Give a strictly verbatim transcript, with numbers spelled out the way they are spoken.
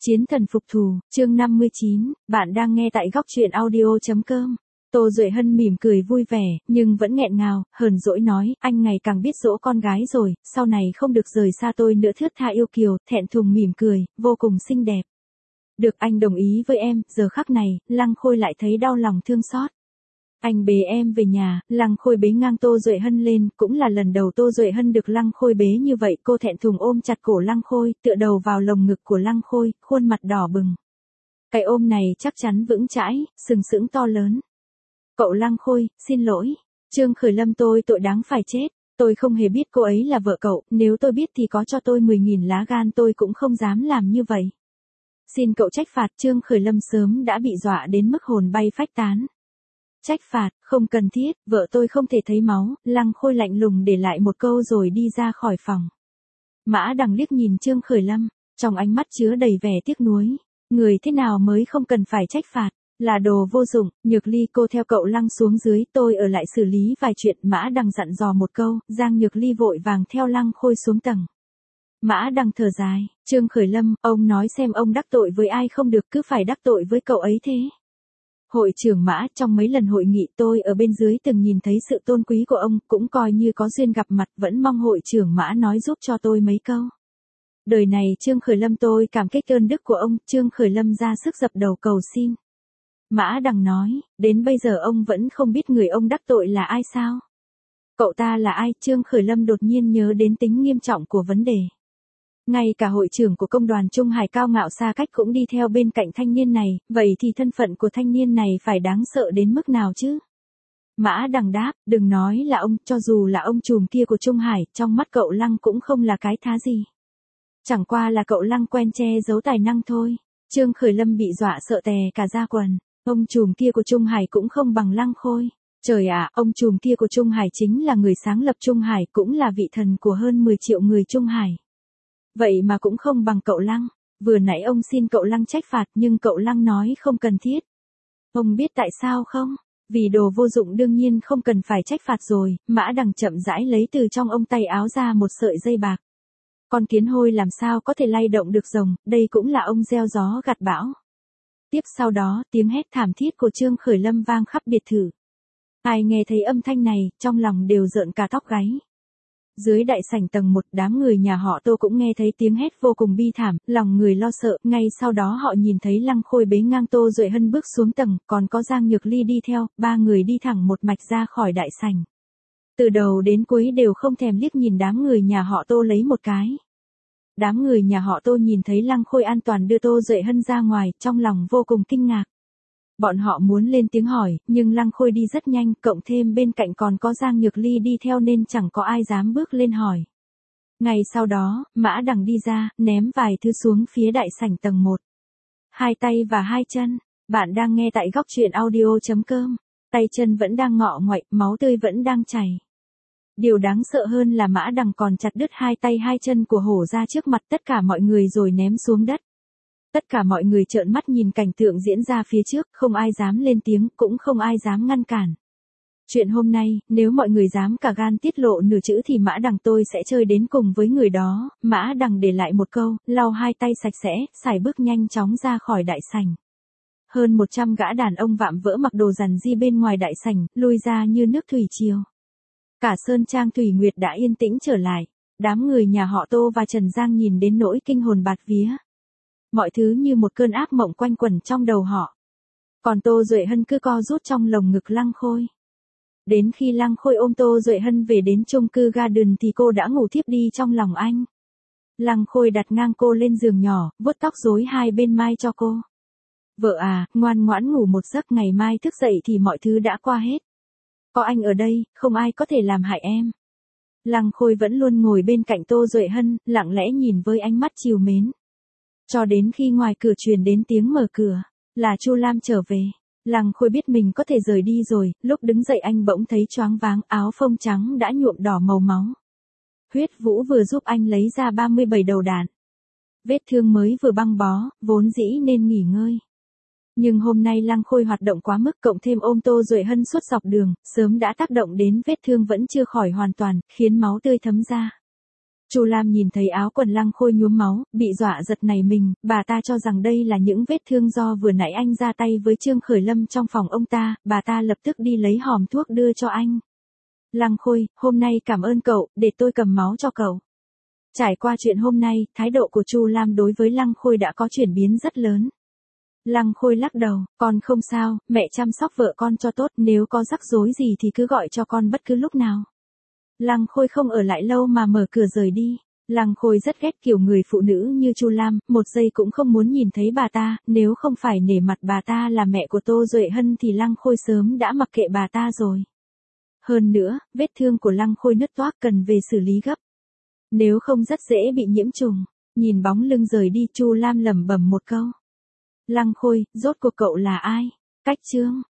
Chiến thần phục thù, chương năm mươi chín, bạn đang nghe tại góc truyện audio.com. Tô Duệ Hân mỉm cười vui vẻ, nhưng vẫn nghẹn ngào, hờn dỗi nói, anh ngày càng biết dỗ con gái rồi, sau này không được rời xa tôi nữa, thướt tha yêu kiều, thẹn thùng mỉm cười, vô cùng xinh đẹp. Được, anh đồng ý với em. Giờ khắc này, Lăng Khôi lại thấy đau lòng thương xót. Anh bế em về nhà, Lăng Khôi bế ngang Tô Duệ Hân lên, cũng là lần đầu Tô Duệ Hân được Lăng Khôi bế như vậy, cô thẹn thùng ôm chặt cổ Lăng Khôi, tựa đầu vào lồng ngực của Lăng Khôi, khuôn mặt đỏ bừng. Cái ôm này chắc chắn vững chãi, sừng sững to lớn. Cậu Lăng Khôi, xin lỗi. Trương Khởi Lâm, tôi tội đáng phải chết. Tôi không hề biết cô ấy là vợ cậu, nếu tôi biết thì có cho tôi mười nghìn lá gan tôi cũng không dám làm như vậy. Xin cậu trách phạt. Trương Khởi Lâm sớm đã bị dọa đến mức hồn bay phách tán. Trách phạt, không cần thiết, vợ tôi không thể thấy máu. Lăng Khôi lạnh lùng để lại một câu rồi đi ra khỏi phòng. Mã Đằng liếc nhìn Trương Khởi Lâm, trong ánh mắt chứa đầy vẻ tiếc nuối. Người thế nào mới không cần phải trách phạt, là đồ vô dụng. Nhược Ly, cô theo cậu Lăng xuống dưới, tôi ở lại xử lý vài chuyện. Mã Đằng dặn dò một câu, Giang Nhược Ly vội vàng theo Lăng Khôi xuống tầng. Mã Đằng thở dài, Trương Khởi Lâm, ông nói xem ông đắc tội với ai không được, cứ phải đắc tội với cậu ấy thế. Hội trưởng Mã, trong mấy lần hội nghị tôi ở bên dưới từng nhìn thấy sự tôn quý của ông, cũng coi như có duyên gặp mặt, vẫn mong hội trưởng Mã nói giúp cho tôi mấy câu. Đời này Trương Khởi Lâm, tôi cảm kích ơn đức của ông. Trương Khởi Lâm ra sức dập đầu cầu xin. Mã Đằng nói, đến bây giờ ông vẫn không biết người ông đắc tội là ai sao? Cậu ta là ai? Trương Khởi Lâm đột nhiên nhớ đến tính nghiêm trọng của vấn đề. Ngay cả hội trưởng của công đoàn Trung Hải cao ngạo xa cách cũng đi theo bên cạnh thanh niên này, vậy thì thân phận của thanh niên này phải đáng sợ đến mức nào chứ? Mã Đằng đáp, đừng nói là ông, cho dù là ông trùm kia của Trung Hải, trong mắt cậu Lăng cũng không là cái thá gì. Chẳng qua là cậu Lăng quen che giấu tài năng thôi. Trương Khởi Lâm bị dọa sợ tè cả da quần. Ông trùm kia của Trung Hải cũng không bằng Lăng Khôi. Trời ạ, ông trùm kia của Trung Hải chính là người sáng lập Trung Hải, cũng là vị thần của hơn mười triệu người Trung Hải. Vậy mà cũng không bằng cậu Lăng. Vừa nãy ông xin cậu Lăng trách phạt nhưng cậu Lăng nói không cần thiết. Ông biết tại sao không? Vì đồ vô dụng đương nhiên không cần phải trách phạt rồi. Mã Đằng chậm rãi lấy từ trong ông tay áo ra một sợi dây bạc. Con kiến hôi làm sao có thể lay động được rồng, đây cũng là ông gieo gió gặt bão. Tiếp sau đó, tiếng hét thảm thiết của Trương Khởi Lâm vang khắp biệt thự. Ai nghe thấy âm thanh này, trong lòng đều rợn cả tóc gáy. Dưới đại sảnh tầng một, đám người nhà họ Tô cũng nghe thấy tiếng hét vô cùng bi thảm, lòng người lo sợ. Ngay sau đó họ nhìn thấy Lăng Khôi bế ngang Tô Duệ Hân bước xuống tầng, còn có Giang Nhược Ly đi theo, ba người đi thẳng một mạch ra khỏi đại sảnh. Từ đầu đến cuối đều không thèm liếc nhìn đám người nhà họ Tô lấy một cái. Đám người nhà họ Tô nhìn thấy Lăng Khôi an toàn đưa Tô Duệ Hân ra ngoài, trong lòng vô cùng kinh ngạc. Bọn họ muốn lên tiếng hỏi, nhưng Lăng Khôi đi rất nhanh, cộng thêm bên cạnh còn có Giang Nhược Ly đi theo nên chẳng có ai dám bước lên hỏi. Ngay sau đó, Mã Đằng đi ra, ném vài thứ xuống phía đại sảnh tầng một. Hai tay và hai chân. Bạn đang nghe tại góc truyện audio.com. Tay chân vẫn đang ngọ ngoại, máu tươi vẫn đang chảy. Điều đáng sợ hơn là Mã Đằng còn chặt đứt hai tay hai chân của hổ ra trước mặt tất cả mọi người rồi ném xuống đất. Tất cả mọi người trợn mắt nhìn cảnh tượng diễn ra phía trước, không ai dám lên tiếng, cũng không ai dám ngăn cản. Chuyện hôm nay, nếu mọi người dám cả gan tiết lộ nửa chữ thì Mã Đằng tôi sẽ chơi đến cùng với người đó. Mã Đằng để lại một câu, lau hai tay sạch sẽ, sải bước nhanh chóng ra khỏi đại sảnh. Hơn một trăm gã đàn ông vạm vỡ mặc đồ rằn ri bên ngoài đại sảnh, lui ra như nước thủy triều. Cả Sơn Trang Thủy Nguyệt đã yên tĩnh trở lại. Đám người nhà họ Tô và Trần Giang nhìn đến nỗi kinh hồn bạt vía. Mọi thứ như một cơn ác mộng quanh quẩn trong đầu họ. Còn Tô Duệ Hân cứ co rút trong lồng ngực Lăng Khôi. Đến khi Lăng Khôi ôm Tô Duệ Hân về đến chung cư Garden thì cô đã ngủ thiếp đi trong lòng anh. Lăng Khôi đặt ngang cô lên giường nhỏ, vuốt tóc rối hai bên mai cho cô. Vợ à, ngoan ngoãn ngủ một giấc, ngày mai thức dậy thì mọi thứ đã qua hết. Có anh ở đây, không ai có thể làm hại em. Lăng Khôi vẫn luôn ngồi bên cạnh Tô Duệ Hân, lặng lẽ nhìn với ánh mắt trìu mến. Cho đến khi ngoài cửa truyền đến tiếng mở cửa, là Chu Lam trở về. Lăng Khôi biết mình có thể rời đi rồi, lúc đứng dậy anh bỗng thấy choáng váng, áo phông trắng đã nhuộm đỏ màu máu. Huyết Vũ vừa giúp anh lấy ra ba mươi bảy đầu đạn. Vết thương mới vừa băng bó, vốn dĩ nên nghỉ ngơi. Nhưng hôm nay Lăng Khôi hoạt động quá mức, cộng thêm ôm Tô Duệ Hân suốt dọc đường, sớm đã tác động đến vết thương vẫn chưa khỏi hoàn toàn, khiến máu tươi thấm ra. Chu Lam nhìn thấy áo quần Lăng Khôi nhuốm máu, bị dọa giật nảy mình, bà ta cho rằng đây là những vết thương do vừa nãy anh ra tay với Trương Khởi Lâm trong phòng ông ta, bà ta lập tức đi lấy hòm thuốc đưa cho anh. Lăng Khôi, hôm nay cảm ơn cậu, để tôi cầm máu cho cậu. Trải qua chuyện hôm nay, thái độ của Chu Lam đối với Lăng Khôi đã có chuyển biến rất lớn. Lăng Khôi lắc đầu, con không sao, mẹ chăm sóc vợ con cho tốt, nếu có rắc rối gì thì cứ gọi cho con bất cứ lúc nào. Lăng Khôi không ở lại lâu mà mở cửa rời đi. Lăng Khôi rất ghét kiểu người phụ nữ như Chu Lam, một giây cũng không muốn nhìn thấy bà ta, nếu không phải nể mặt bà ta là mẹ của Tô Duệ Hân thì Lăng Khôi sớm đã mặc kệ bà ta rồi. Hơn nữa, vết thương của Lăng Khôi nứt toác cần về xử lý gấp. Nếu không rất dễ bị nhiễm trùng. Nhìn bóng lưng rời đi, Chu Lam lẩm bẩm một câu. Lăng Khôi, rốt cuộc cậu là ai? Cách chương